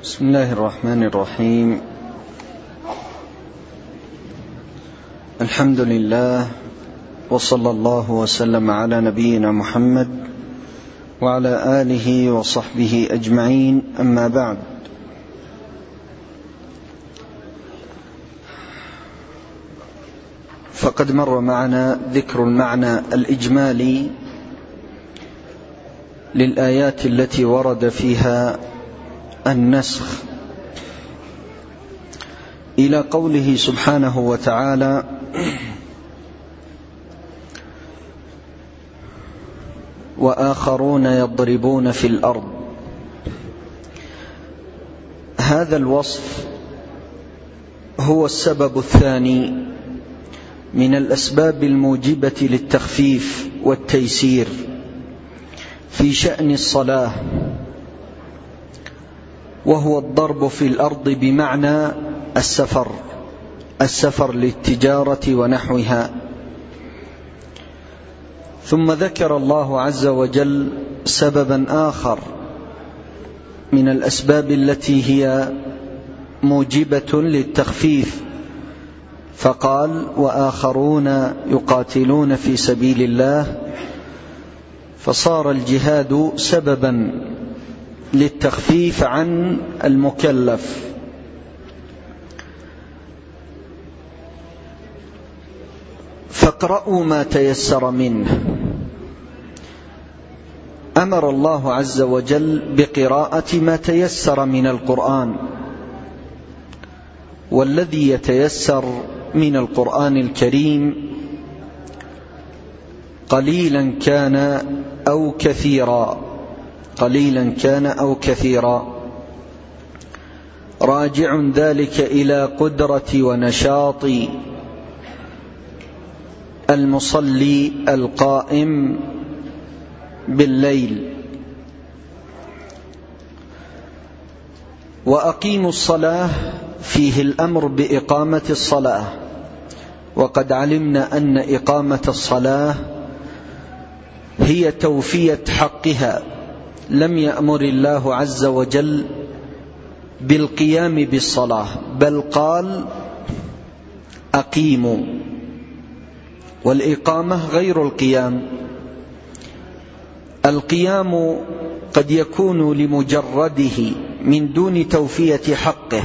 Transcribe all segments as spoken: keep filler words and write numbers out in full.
بسم الله الرحمن الرحيم. الحمد لله، وصلى الله وسلم على نبينا محمد وعلى آله وصحبه أجمعين، أما بعد. فقد مر معنا ذكر المعنى الإجمالي للآيات التي ورد فيها النسخ إلى قوله سبحانه وتعالى: وآخرون يضربون في الأرض. هذا الوصف هو السبب الثاني من الأسباب الموجبة للتخفيف والتيسير في شأن الصلاة، وهو الضرب في الأرض بمعنى السفر السفر للتجارة ونحوها. ثم ذكر الله عز وجل سببا آخر من الأسباب التي هي موجبة للتخفيف، فقال: وآخرون يقاتلون في سبيل الله، فصار الجهاد سببا للتخفيف عن المكلف. فاقرأوا ما تيسر منه. أمر الله عز وجل بقراءة ما تيسر من القرآن، والذي يتيسر من القرآن الكريم قليلا كان أو كثيرا قليلا كان أو كثيرا راجع ذلك إلى قدرة ونشاط المصلي القائم بالليل. وأقيموا الصلاة فيه الأمر بإقامة الصلاة، وقد علمنا أن إقامة الصلاة هي توفية حقها. لم يأمر الله عز وجل بالقيام بالصلاة، بل قال: أقيموا. والإقامة غير القيام. القيام قد يكون لمجرده من دون توفية حقه،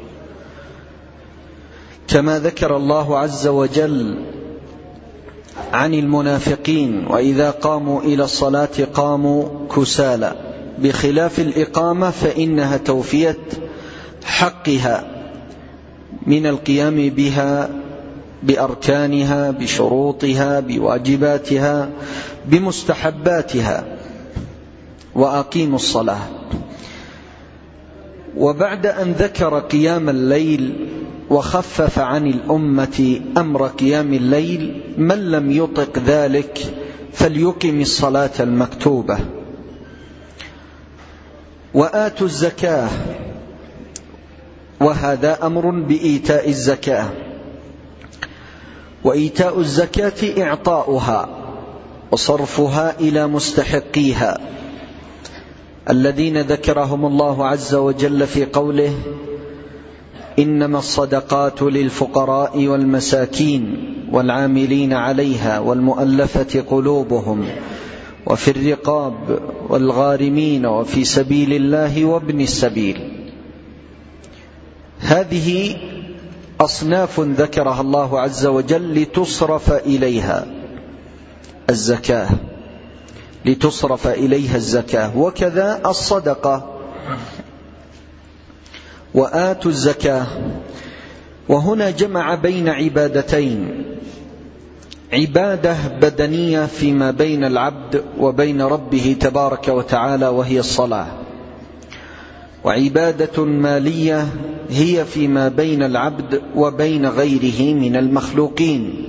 كما ذكر الله عز وجل عن المنافقين: وإذا قاموا إلى الصلاة قاموا كسالى، بخلاف الإقامة فإنها توفية حقها من القيام بها بأركانها، بشروطها، بواجباتها، بمستحباتها. وأقيموا الصلاة. وبعد أن ذكر قيام الليل وخفف عن الأمة أمر قيام الليل، من لم يطق ذلك فليقم الصلاة المكتوبة. وآتوا الزكاة، وهذا أمر بإيتاء الزكاة. وإيتاء الزكاة إعطاؤها وصرفها إلى مستحقيها، الذين ذكرهم الله عز وجل في قوله: إنما الصدقات للفقراء والمساكين والعاملين عليها والمؤلفة قلوبهم وفي الرقاب والغارمين وفي سبيل الله وابن السبيل. هذه أصناف ذكرها الله عز وجل لتصرف إليها الزكاة لتصرف إليها الزكاة وكذا الصدقة. وآتوا الزكاة، وهنا جمع بين عبادتين: عبادة بدنية فيما بين العبد وبين ربه تبارك وتعالى وهي الصلاة، وعبادة مالية هي فيما بين العبد وبين غيره من المخلوقين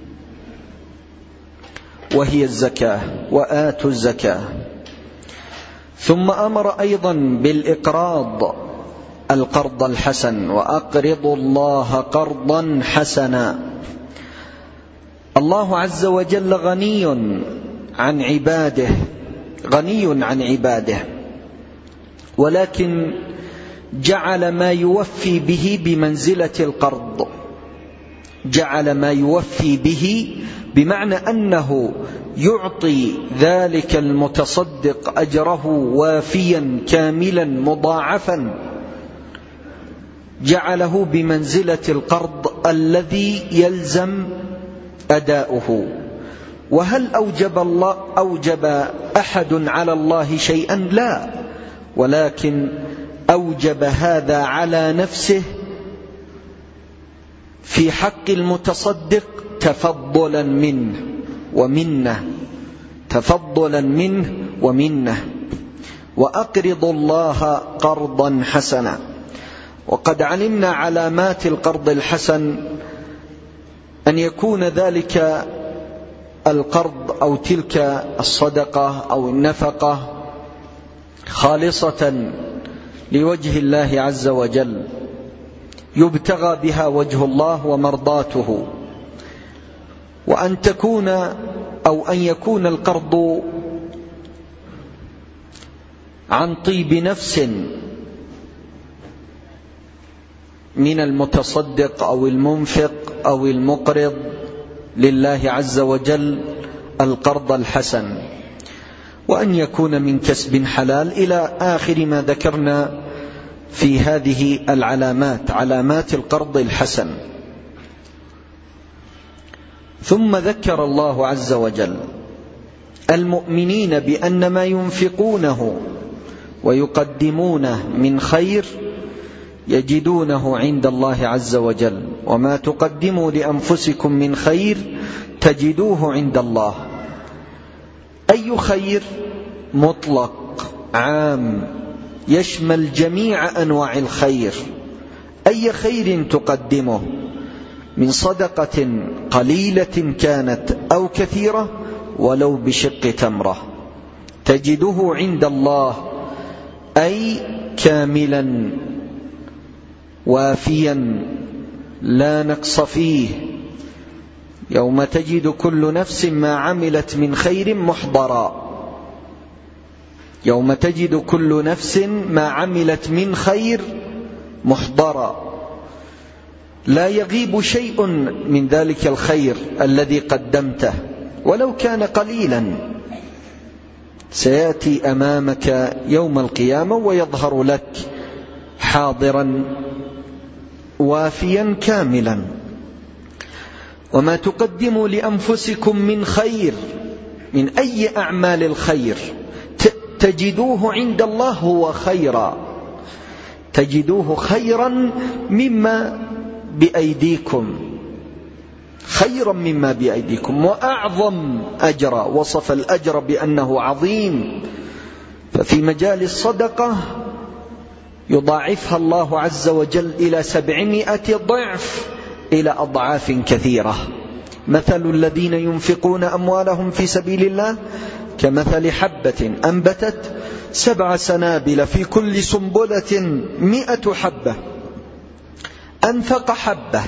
وهي الزكاة. وآتوا الزكاة. ثم أمر أيضا بالإقراض، القرض الحسن: وأقرضوا الله قرضا حسنا. الله عز وجل غني عن عباده غني عن عباده، ولكن جعل ما يوفي به بمنزلة القرض، جعل ما يوفي به بمعنى أنه يعطي ذلك المتصدق أجره وافيا كاملا مضاعفا، جعله بمنزلة القرض الذي يلزم أداؤه. وهل أوجب الله أوجب أحد على الله شيئا؟ لا، ولكن أوجب هذا على نفسه في حق المتصدق تفضلا منه ومنه، تفضلا منه ومنه. وأقرضوا الله قرضا حسنا. وقد علمنا علامات القرض الحسن أن يكون ذلك القرض أو تلك الصدقة أو النفقة خالصة لوجه الله عز وجل، يبتغى بها وجه الله ومرضاته، وأن تكون أو أن يكون القرض عن طيب نفس من المتصدق أو المنفق أو المقرض لله عز وجل القرض الحسن، وأن يكون من كسب حلال إلى آخر ما ذكرنا في هذه العلامات، علامات القرض الحسن. ثم ذكر الله عز وجل المؤمنين بأن ما ينفقونه ويقدمونه من خير يجدونه عند الله عز وجل، وما تقدموا لأنفسكم من خير تجدوه عند الله. أي خير؟ مطلق عام يشمل جميع أنواع الخير. أي خير تقدمه من صدقة قليلة كانت أو كثيرة ولو بشق تمرة تجده عند الله، أي كاملا وافيا لا نقص فيه. يوم تجد كل نفس ما عملت من خير محضرا، يوم تجد كل نفس ما عملت من خير محضرا، لا يغيب شيء من ذلك الخير الذي قدمته ولو كان قليلا، سيأتي أمامك يوم القيامة ويظهر لك حاضرا وافيا كاملا. وما تقدموا لأنفسكم من خير، من أي أعمال الخير تجدوه عند الله هو خيرا، تجدوه خيرا مما بأيديكم، خيرا مما بأيديكم وأعظم أجرا. وصف الأجر بأنه عظيم، ففي مجال الصدقة يضاعفها الله عز وجل إلى سبعمائة ضعف إلى أضعاف كثيرة. مثل الذين ينفقون أموالهم في سبيل الله كمثل حبة أنبتت سبع سنابل في كل سنبلة مئة حبة، أنفق حبة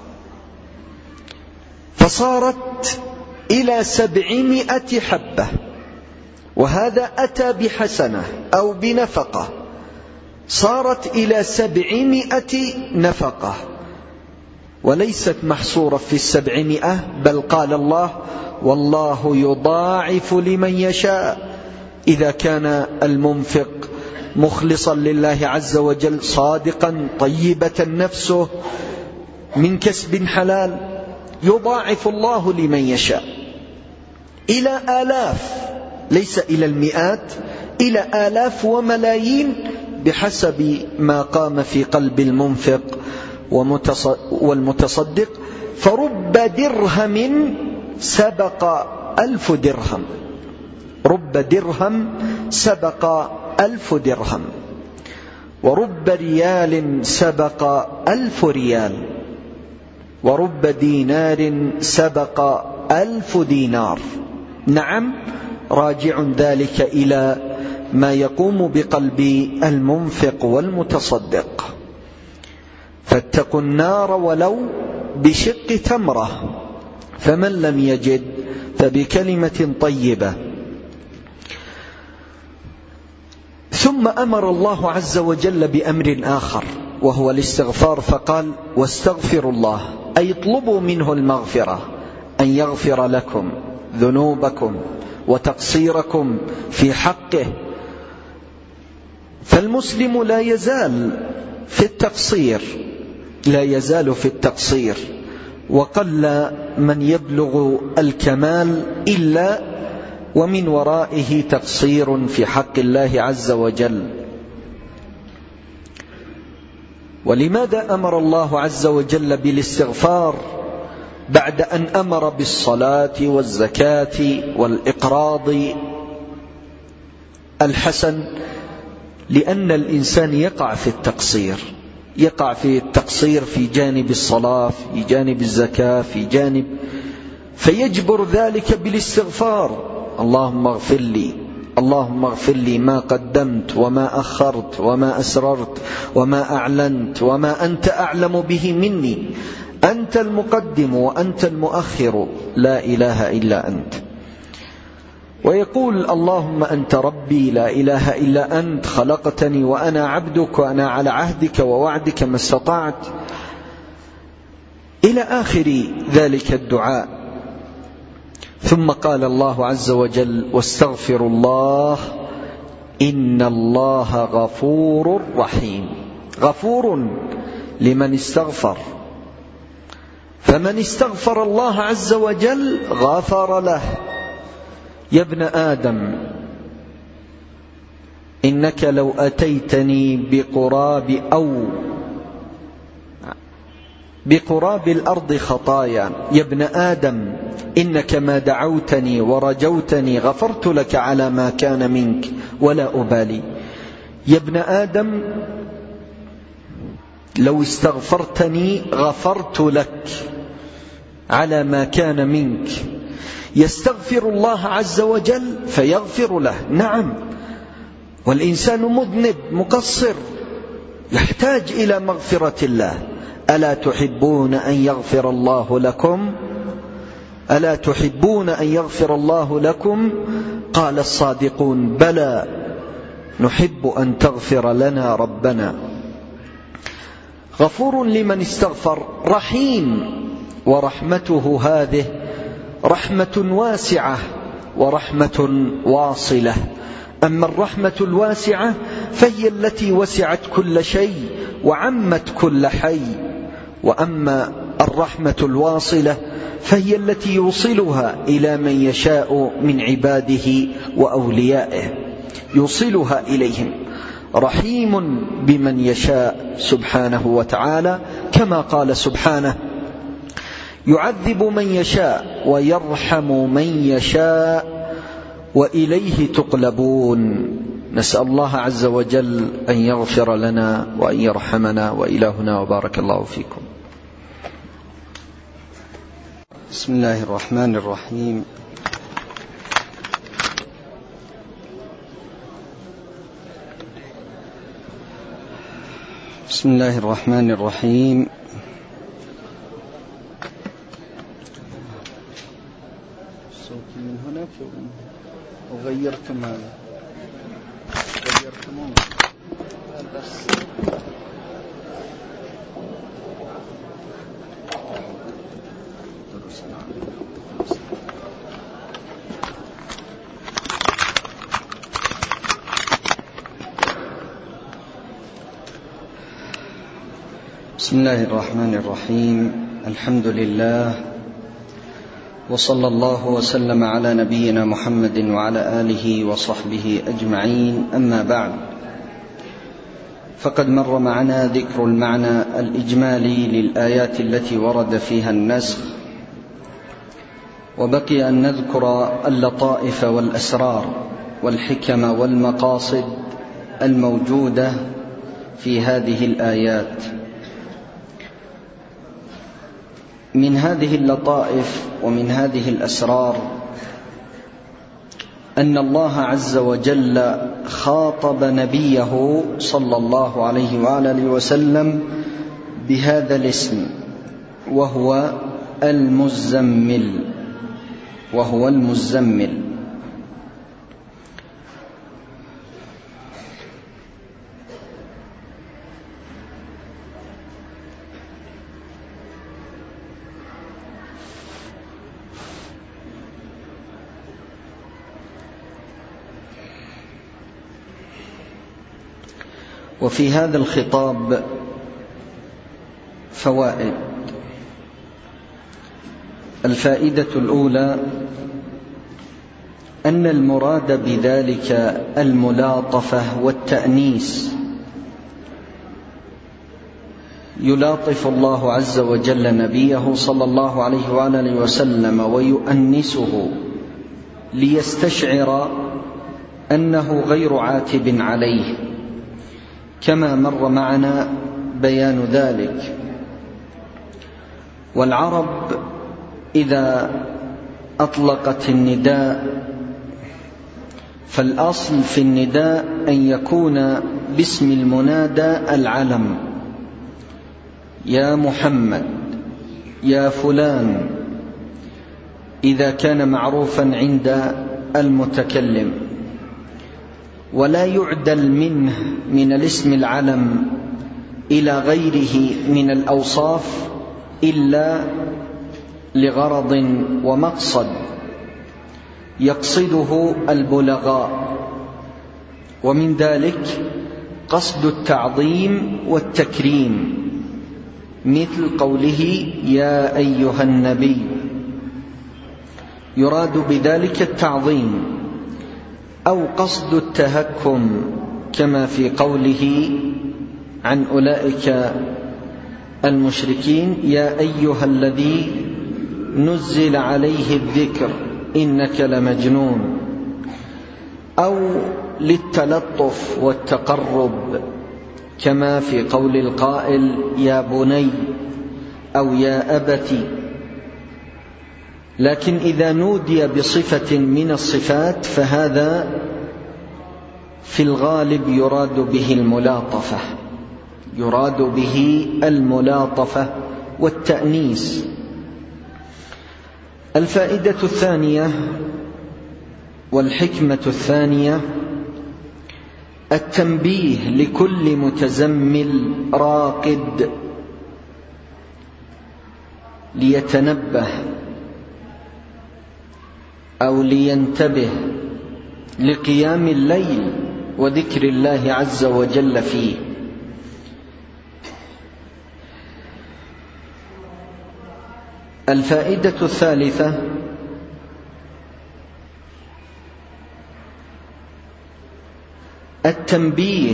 فصارت إلى سبعمائة حبة، وهذا أتى بحسنة أو بنفقة صارت إلى سبعمائة نفقة، وليست محصورة في السبعمائة، بل قال الله والله يضاعف لمن يشاء. إذا كان المنفق مخلصا لله عز وجل صادقا طيبة نفسه من كسب حلال يضاعف الله لمن يشاء إلى آلاف، ليس إلى المئات، إلى آلاف وملايين بحسب ما قام في قلب المنفق والمتصدق. فرب درهم سبق ألف درهم، رب درهم سبق ألف درهم، ورب ريال سبق ألف ريال، ورب دينار سبق ألف دينار. نعم، راجع ذلك إلى ما يقوم بقلب المنفق والمتصدق. فاتقوا النار ولو بشق تمرة، فمن لم يجد فبكلمة طيبة. ثم أمر الله عز وجل بأمر آخر وهو الاستغفار، فقال واستغفروا الله، أي اطلبوا منه المغفرة، أن يغفر لكم ذنوبكم وتقصيركم في حقه. فالمسلم لا يزال في التقصير، لا يزال في التقصير، وقل من يبلغ الكمال إلا ومن ورائه تقصير في حق الله عز وجل. ولماذا أمر الله عز وجل بالاستغفار بعد أن أمر بالصلاة والزكاة والإقراض الحسن؟ لأن الإنسان يقع في التقصير، يقع في التقصير في جانب الصلاة، في جانب الزكاة، في جانب، فيجبر ذلك بالاستغفار. اللهم اغفر لي، اللهم اغفر لي ما قدمت وما أخرت وما أسررت وما أعلنت وما أنت أعلم به مني، أنت المقدم وأنت المؤخر، لا إله إلا أنت. ويقول اللهم أنت ربي لا إله إلا أنت، خلقتني وأنا عبدك وأنا على عهدك ووعدك ما استطعت، إلى آخر ذلك الدعاء. ثم قال الله عز وجل واستغفروا الله إن الله غفور رحيم. غفور لمن استغفر، فمن استغفر الله عز وجل غفر له. يا ابن آدم إنك لو أتيتني بقراب أو بقراب الأرض خطايا، يا ابن آدم إنك ما دعوتني ورجوتني غفرت لك على ما كان منك ولا أبالي. يا ابن آدم لو استغفرتني غفرت لك على ما كان منك. يستغفر الله عز وجل فيغفر له، نعم، والإنسان مذنب مقصر يحتاج إلى مغفرة الله. ألا تحبون أن يغفر الله لكم؟ ألا تحبون أن يغفر الله لكم؟ قال الصادقون بلى نحب أن تغفر لنا ربنا. غفور لمن استغفر، رحيم، ورحمته هذه رحمة واسعة ورحمة واصلة. أما الرحمة الواسعة فهي التي وسعت كل شيء وعمت كل حي، وأما الرحمة الواصلة فهي التي يوصلها إلى من يشاء من عباده وأوليائه، يوصلها إليهم. رحيم بمن يشاء سبحانه وتعالى، كما قال سبحانه يعذب من يشاء ويرحم من يشاء وإليه تقلبون. نسأل الله عز وجل أن يغفر لنا وأن يرحمنا وإلهنا، وبارك الله فيكم. بسم الله الرحمن الرحيم. بسم الله الرحمن الرحيم. الصوت من هنا أو غيرتم هذا؟ غيرتموه بس. بسم الله الرحمن الرحيم. الحمد لله، وصلى الله وسلم على نبينا محمد وعلى آله وصحبه أجمعين. أما بعد، فقد مر معنا ذكر المعنى الإجمالي للآيات التي ورد فيها النسخ، وبقي أن نذكر اللطائف والأسرار والحكم والمقاصد الموجودة في هذه الآيات. من هذه اللطائف ومن هذه الأسرار أن الله عز وجل خاطب نبيه صلى الله عليه وآله وسلم بهذا الاسم، وهو المزمل، وهو المزمل. وفي هذا الخطاب فوائد. الفائدة الأولى أن المراد بذلك الملاطفة والتأنيس، يلاطف الله عز وجل نبيه صلى الله عليه وآله وسلم ويؤنسه ليستشعر أنه غير عاتب عليه، كما مر معنا بيان ذلك. والعرب إذا أطلقت النداء فالأصل في النداء أن يكون باسم المنادى العلم، يا محمد، يا فلان، إذا كان معروفا عند المتكلم، ولا يعدل منه من الاسم العلم إلى غيره من الأوصاف إلا لغرض ومقصد يقصده البلغاء، ومن ذلك قصد التعظيم والتكريم، مثل قوله يا أيها النبي، يراد بذلك التعظيم، أو قصد التهكم كما في قوله عن أولئك المشركين يا أيها الذي نزل عليه الذكر إنك لمجنون، أو للتلطف والتقرب كما في قول القائل يا بني أو يا أبت. لكن إذا نودي بصفة من الصفات فهذا في الغالب يراد به الملاطفة، يراد به الملاطفة والتأنيس. الفائدة الثانية والحكمة الثانية التنبيه لكل متزمل راقد ليتنبه أو لينتبه لقيام الليل وذكر الله عز وجل فيه. الفائدة الثالثة التنبيه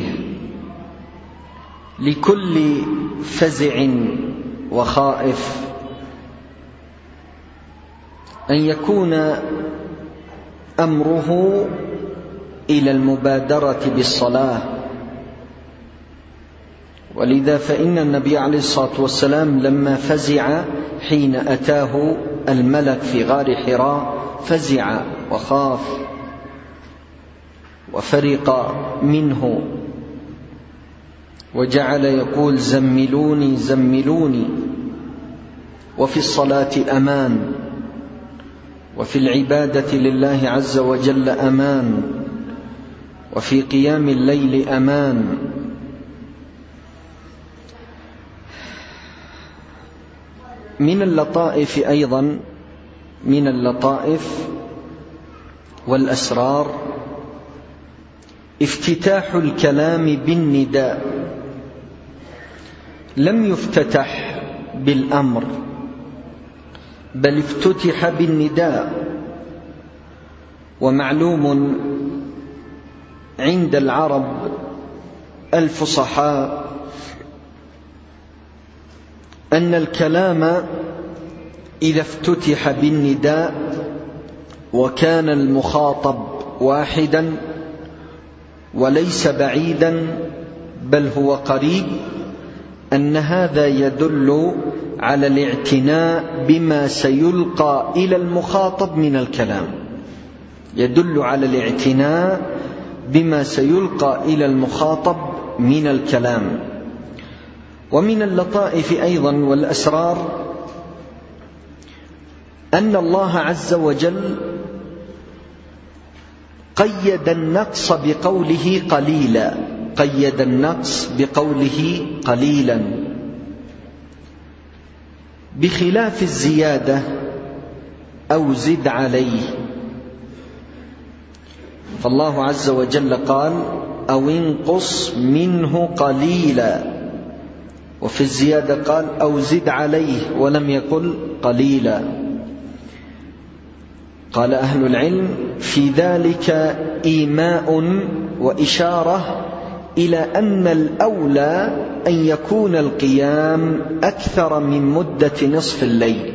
لكل فزع وخائف أن يكون أمره إلى المبادرة بالصلاة. ولذا فإن النبي عليه الصلاة والسلام لما فزع حين أتاه الملك في غار حراء فزع وخاف وفرق منه، وجعل يقول زملوني زملوني. وفي الصلاة أمان، وفي العبادة لله عز وجل أمان، وفي قيام الليل أمان. من اللطائف أيضا من اللطائف والأسرار افتتاح الكلام بالنداء، لم يفتتح بالأمر بل افتتح بالنداء. ومعلوم عند العرب الفصحاء أن الكلام إذا افتتح بالنداء وكان المخاطب واحدا وليس بعيدا بل هو قريب، أن هذا يدل على الاعتناء بما سيلقى إلى المخاطب من الكلام، يدل على الاعتناء بما سيلقى إلى المخاطب من الكلام. ومن اللطائف أيضا والأسرار أن الله عز وجل قيد النقص بقوله قليلا، قيد النقص بقوله قليلا، بخلاف الزيادة أو زد عليه. فالله عز وجل قال أو انقص منه قليلا، وفي الزيادة قال أو زد عليه ولم يقل قليلا. قال أهل العلم في ذلك إيماء وإشارة إلى أن الأولى أن يكون القيام أكثر من مدة نصف الليل،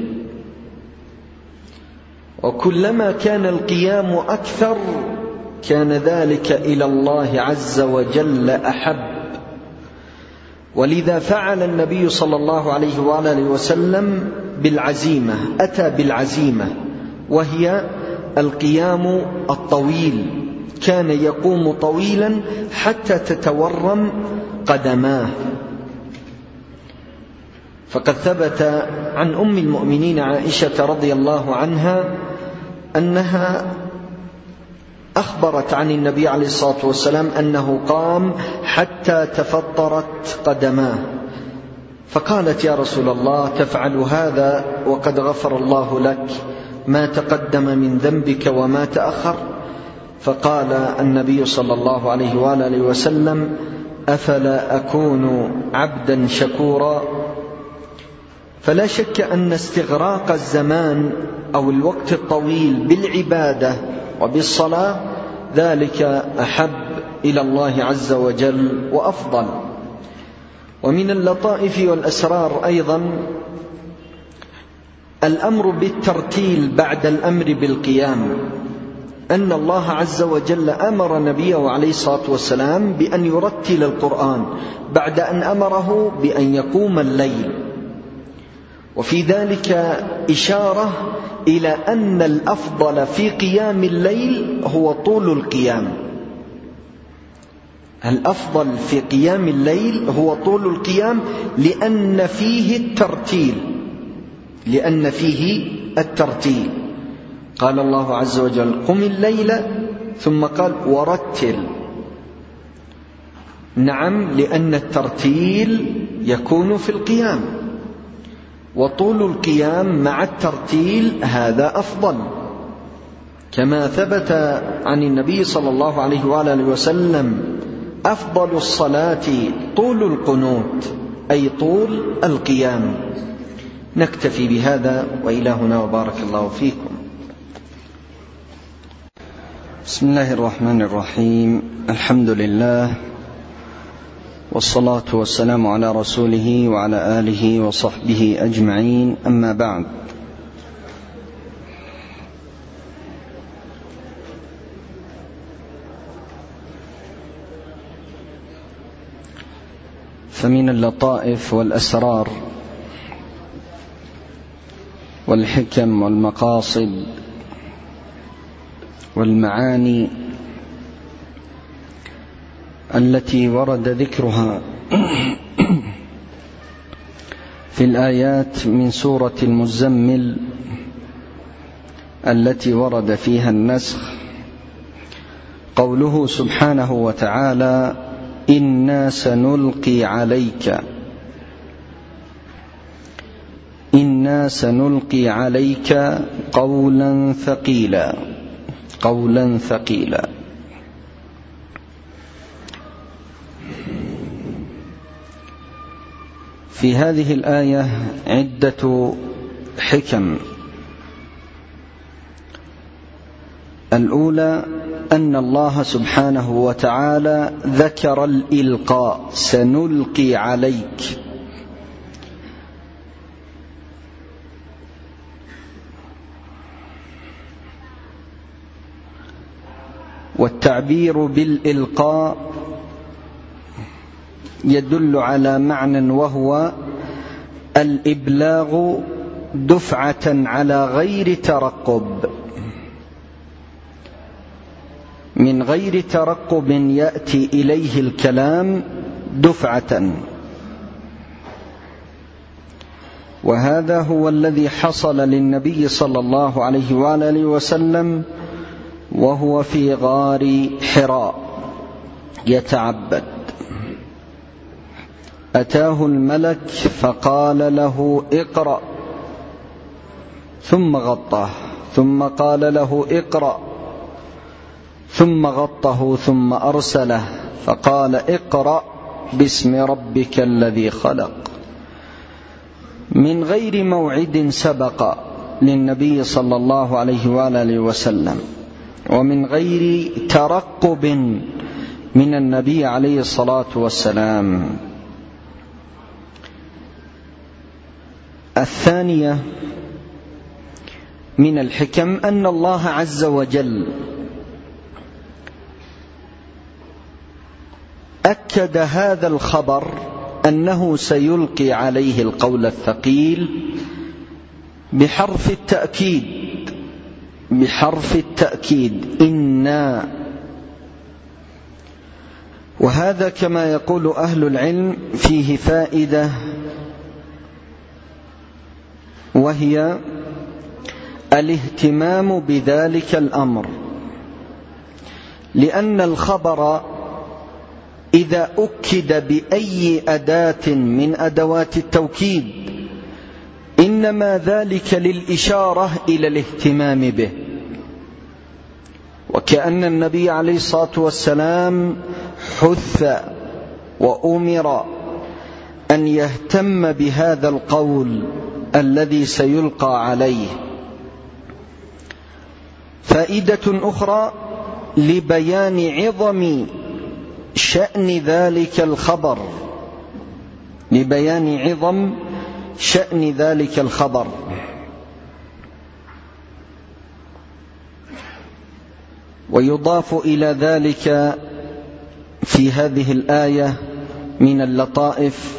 وكلما كان القيام أكثر كان ذلك إلى الله عز وجل أحب. ولذا فعل النبي صلى الله عليه وآله وسلم بالعزيمة، أتى بالعزيمة وهي القيام الطويل، كان يقوم طويلا حتى تتورم قدماه. فقد ثبت عن أم المؤمنين عائشة رضي الله عنها أنها أخبرت عن النبي عليه الصلاة والسلام أنه قام حتى تفطرت قدماه، فقالت يا رسول الله تفعل هذا وقد غفر الله لك ما تقدم من ذنبك وما تأخر؟ فقال النبي صلى الله عليه وآله وسلم أفلا أكون عبدا شكورا؟ فلا شك أن استغراق الزمان أو الوقت الطويل بالعبادة وبالصلاة ذلك أحب إلى الله عز وجل وأفضل. ومن اللطائف والأسرار أيضا الأمر بالترتيل بعد الأمر بالقيام، أن الله عز وجل أمر نبيه عليه الصلاة والسلام بأن يرتل القرآن بعد أن أمره بأن يقوم الليل، وفي ذلك إشارة إلى أن الأفضل في قيام الليل هو طول القيام. الأفضل في قيام الليل هو طول القيام لأن فيه الترتيل، لأن فيه الترتيل. قال الله عز وجل قم الليل، ثم قال ورتل. نعم، لأن الترتيل يكون في القيام، وطول القيام مع الترتيل هذا أفضل، كما ثبت عن النبي صلى الله عليه وآله وسلم أفضل الصلاة طول القنوت، أي طول القيام. نكتفي بهذا وإلى هنا وبارك الله فيكم. بسم الله الرحمن الرحيم، الحمد لله والصلاة والسلام على رسوله وعلى آله وصحبه أجمعين، أما بعد. فمن اللطائف والأسرار والحكم والمقاصد والمعاني التي ورد ذكرها في الآيات من سورة المزمل التي ورد فيها النسخ، قوله سبحانه وتعالى إنا سنلقي عليك إنا سنلقي عليك قولا ثقيلا قولا ثقيلا. في هذه الآية عدة حكم. الأولى أن الله سبحانه وتعالى ذكر الإلقاء، سنلقي عليك، والتعبير بالإلقاء يدل على معنى، وهو الإبلاغ دفعة على غير ترقب، من غير ترقب يأتي إليه الكلام دفعة. وهذا هو الذي حصل للنبي صلى الله عليه وآله وسلم وهو في غار حراء يتعبد. أتاه الملك فقال له اقرأ، ثم غطاه، ثم قال له اقرأ، ثم غطه، ثم أرسله، فقال اقرأ باسم ربك الذي خلق، من غير موعد سبق للنبي صلى الله عليه وآله وسلم، ومن غير ترقب من النبي عليه الصلاة والسلام. الثانية من الحكم أن الله عز وجل أكد هذا الخبر أنه سيلقي عليه القول الثقيل بحرف التأكيد، بحرف التأكيد إنا. وهذا كما يقول أهل العلم فيه فائدة، وهي الاهتمام بذلك الأمر، لأن الخبر إذا أكد بأي أداة من أدوات التوكيد إنما ذلك للإشارة إلى الاهتمام به، وكأن النبي عليه الصلاة والسلام حث وأمر أن يهتم بهذا القول الذي سيلقى عليه. فائدة أخرى لبيان عظم شأن ذلك الخبر، لبيان عظم شأن ذلك الخبر. ويضاف إلى ذلك في هذه الآية من اللطائف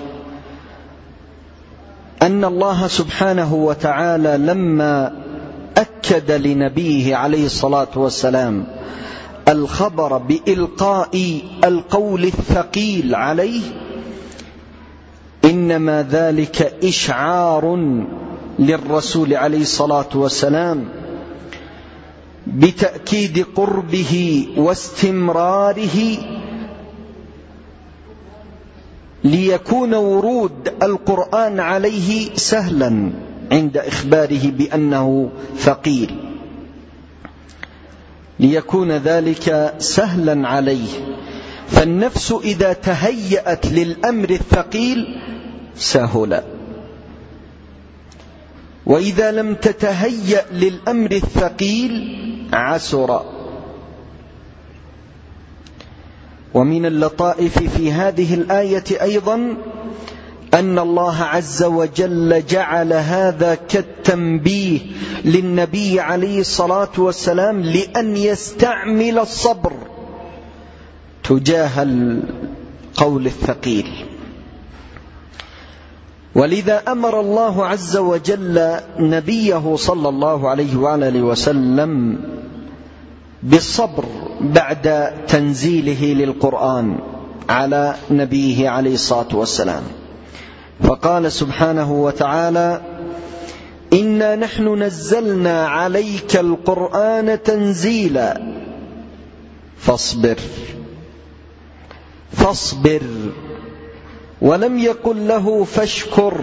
أن الله سبحانه وتعالى لما أكد لنبيه عليه الصلاة والسلام الخبر بإلقاء القول الثقيل عليه، إنما ذلك إشعار للرسول عليه الصلاة والسلام بتأكيد قربه واستمراره، ليكون ورود القرآن عليه سهلا عند إخباره بأنه ثقيل، ليكون ذلك سهلا عليه. فالنفس إذا تهيأت للأمر الثقيل سهل، وإذا لم تتهيأ للأمر الثقيل عسر. ومن اللطائف في هذه الآية أيضا أن الله عز وجل جعل هذا كالتنبيه للنبي عليه الصلاة والسلام لأن يستعمل الصبر تجاه القول الثقيل. ولذا أمر الله عز وجل نبيه صلى الله عليه وآله وسلم بالصبر بعد تنزيله للقرآن على نبيه عليه الصلاة والسلام، فقال سبحانه وتعالى إنا نحن نزلنا عليك القرآن تنزيلا فاصبر فاصبر، ولم يقل له فاشكر.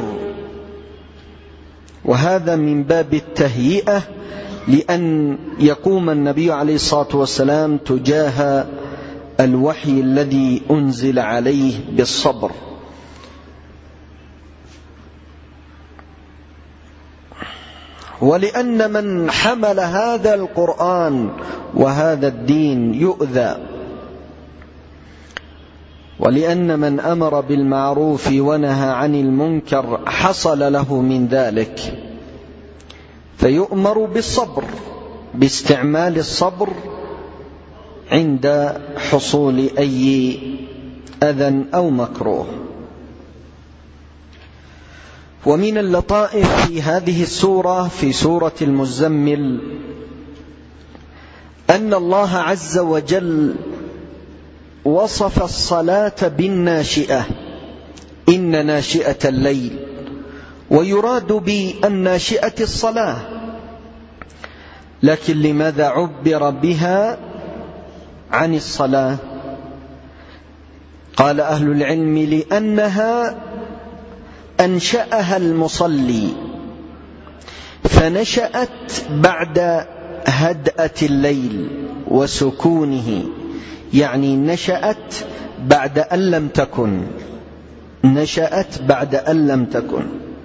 وهذا من باب التهيئة لأن يقوم النبي عليه الصلاة والسلام تجاه الوحي الذي أنزل عليه بالصبر. ولأن من حمل هذا القرآن وهذا الدين يؤذى، ولأن من أمر بالمعروف ونهى عن المنكر حصل له من ذلك، فيؤمر بالصبر، باستعمال الصبر عند حصول أي أذى أو مكروه. ومن اللطائف في هذه السورة، في سورة المزمل، أن الله عز وجل وصف الصلاة بالناشئة، إن ناشئة الليل، ويراد بالناشئة الصلاة، لكن لماذا عبر بها عن الصلاة؟ قال أهل العلم لأنها أنشأها المصلي، فنشأت بعد هدأة الليل وسكونه، يعني نشأت بعد أن لم تكن، نشأت بعد أن لم تكن،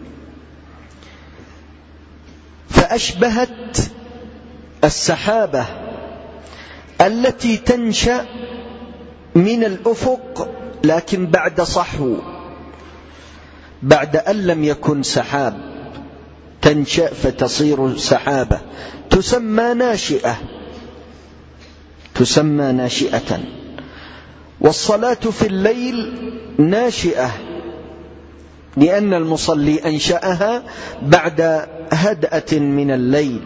فأشبهت السحابة التي تنشأ من الأفق لكن بعد صحو، بعد أن لم يكن سحاب، تنشأ فتصير سحابة تسمى ناشئة، تسمى ناشئة. والصلاة في الليل ناشئة لأن المصلي أنشأها بعد هدأة من الليل.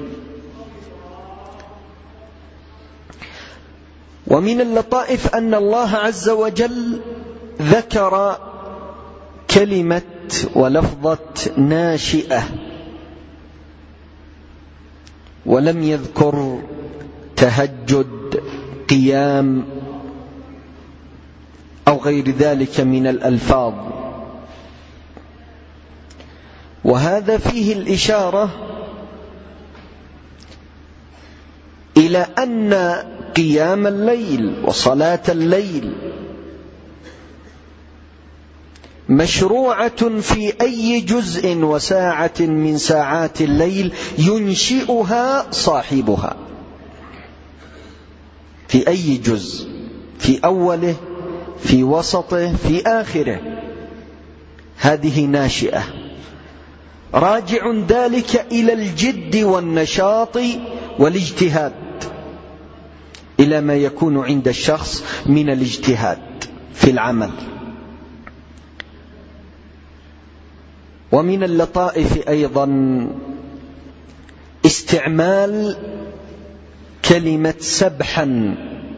ومن اللطائف أن الله عز وجل ذكر كلمة ولفظة ناشئة ولم يذكر تهجد، قيام أو غير ذلك من الألفاظ، وهذا فيه الإشارة إلى أن قيام الليل وصلاة الليل مشروعة في أي جزء وساعة من ساعات الليل ينشئها صاحبها، في أي جزء، في أوله، في وسطه، في آخره، هذه ناشئة. راجع ذلك إلى الجد والنشاط والاجتهاد، إلى ما يكون عند الشخص من الاجتهاد في العمل. ومن اللطائف أيضا استعمال كلمة سبحا،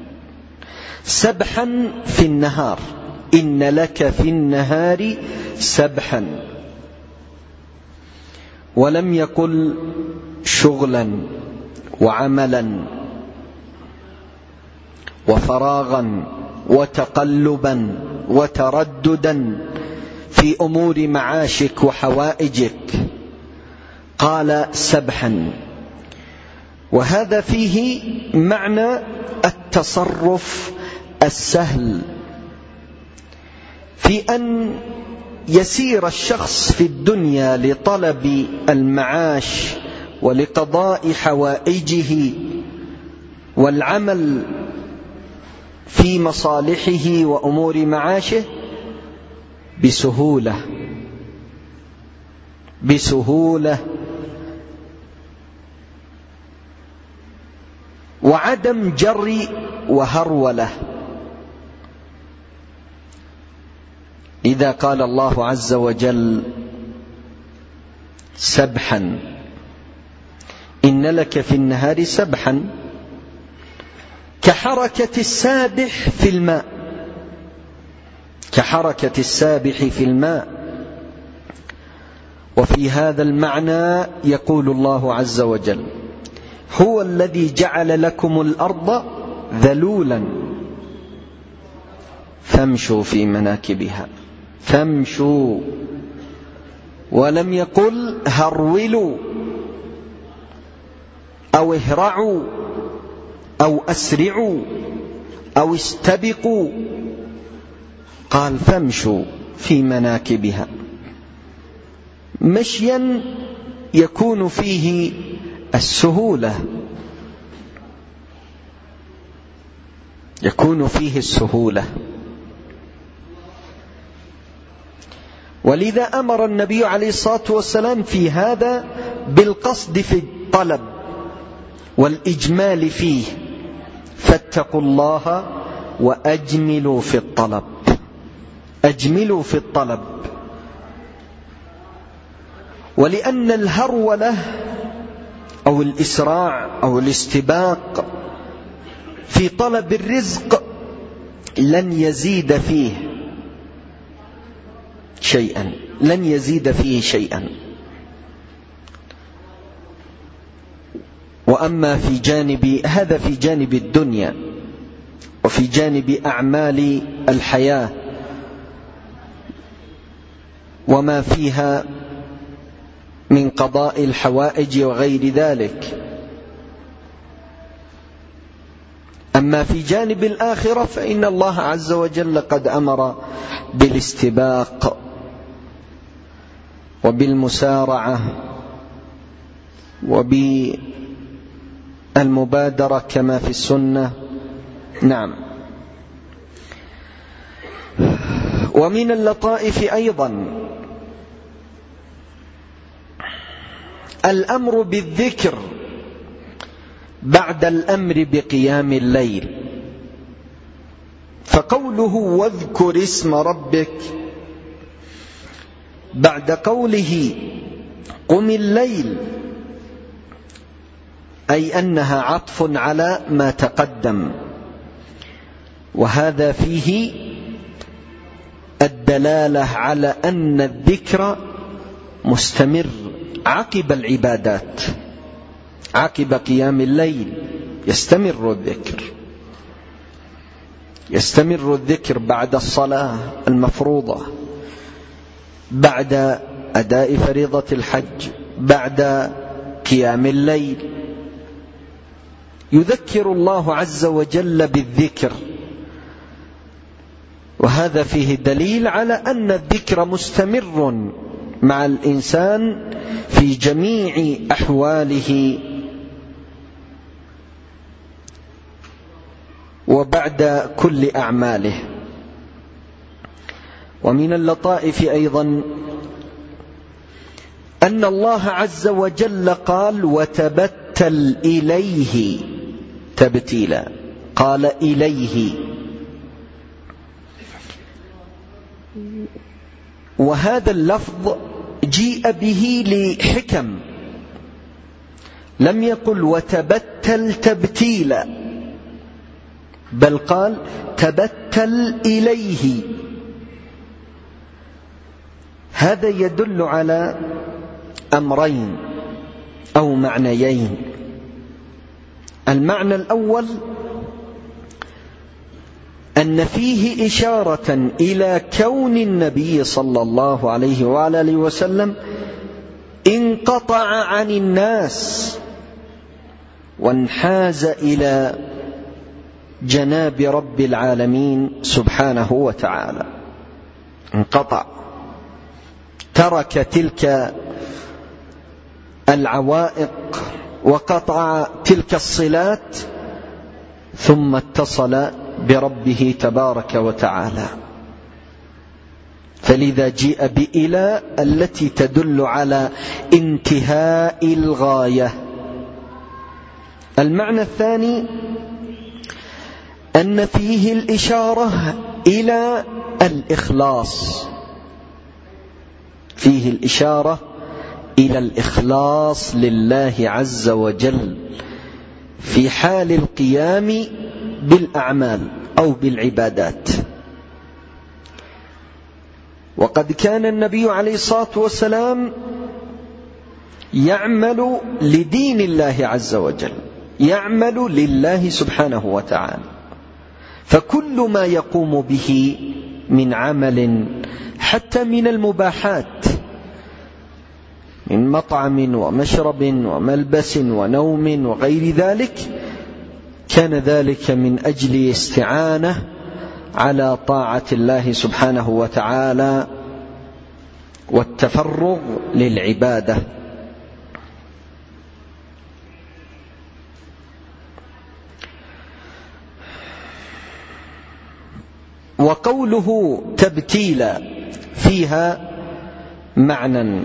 سبحا في النهار، إن لك في النهار سبحا، ولم يقل شغلا وعملا وفراغا وتقلبا وترددا في أمور معاشك وحوائجك، قال سبحا. وهذا فيه معنى التصرف السهل في أن يسير الشخص في الدنيا لطلب المعاش ولقضاء حوائجه والعمل في مصالحه وأمور معاشه بسهولة، بسهولة، وعدم جري وهرولة. إذا قال الله عز وجل سبحا، إن لك في النهار سبحا، كحركة السابح في الماء، كحركة السابح في الماء. وفي هذا المعنى يقول الله عز وجل: هو الذي جعل لكم الأرض ذلولا فامشوا في مناكبها، فامشوا، ولم يقل هرولوا أو اهرعوا أو أسرعوا أو استبقوا، قال فامشوا في مناكبها، مشيا يكون فيه السهولة، يكون فيه السهولة. ولذا أمر النبي عليه الصلاة والسلام في هذا بالقصد في الطلب والإجمال فيه، فاتقوا الله وأجملوا في الطلب، أجملوا في الطلب. ولأن الهرولة أو الإسراع أو الاستباق في طلب الرزق لن يزيد فيه شيئا، لن يزيد فيه شيئا. وأما في جانب هذا، في جانب الدنيا، وفي جانب أعمال الحياة وما فيها من قضاء الحوائج وغير ذلك. أما في جانب الآخرة فإن الله عز وجل قد أمر بالاستباق وبالمسارعة وبالمبادرة كما في السنة. نعم. ومن اللطائف أيضا الأمر بالذكر بعد الأمر بقيام الليل، فقوله واذكر اسم ربك بعد قوله قم الليل، أي أنها عطف على ما تقدم، وهذا فيه الدلالة على أن الذكر مستمر عقب العبادات، عقب قيام الليل يستمر الذكر، يستمر الذكر بعد الصلاة المفروضة، بعد أداء فريضة الحج، بعد قيام الليل، يذكر الله عز وجل بالذكر، وهذا فيه دليل على أن الذكر مستمر مع الإنسان في جميع أحواله وبعد كل أعماله. ومن اللطائف أيضا أن الله عز وجل قال وتبتل إليه تبتيلا، قال إليه، وهذا اللفظ جيء به لحكم، لم يقل وتبتل تبتيلا، بل قال تبتل إليه. هذا يدل على أمرين أو معنيين. المعنى الأول أن فيه إشارة إلى كون النبي صلى الله عليه وآله وسلم انقطع عن الناس وانحاز إلى جناب رب العالمين سبحانه وتعالى، انقطع، ترك تلك العوائق وقطع تلك الصلات ثم اتصل بربه تبارك وتعالى، فلذا جيء بإلى التي تدل على انتهاء الغاية. المعنى الثاني أن فيه الإشارة إلى الإخلاص، فيه الإشارة إلى الإخلاص لله عز وجل في حال القيام بالأعمال أو بالعبادات. وقد كان النبي عليه الصلاة والسلام يعمل لدين الله عز وجل، يعمل لله سبحانه وتعالى، فكل ما يقوم به من عمل حتى من المباحات، من مطعم ومشرب وملبس ونوم وغير ذلك، كان ذلك من أجل استعانة على طاعة الله سبحانه وتعالى والتفرغ للعبادة. وقوله تبتيلا فيها معنى،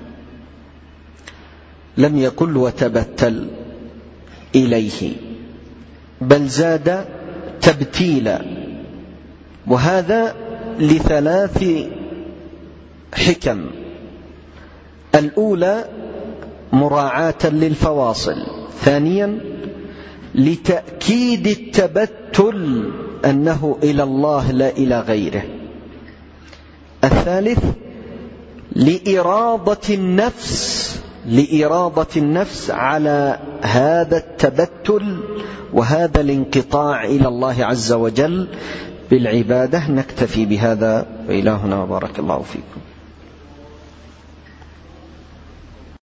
لم يقل وتبتل إليه، بل زاد تبتيلا، وهذا لثلاث حكم. الأولى مراعاة للفواصل، ثانيا لتأكيد التبتل أنه إلى الله لا إلى غيره، الثالث لإرادة النفس لإرادة النفس على هذا التبتل وهذا الانقطاع إلى الله عز وجل بالعبادة. نكتفي بهذا وإلهنا وبارك الله فيكم.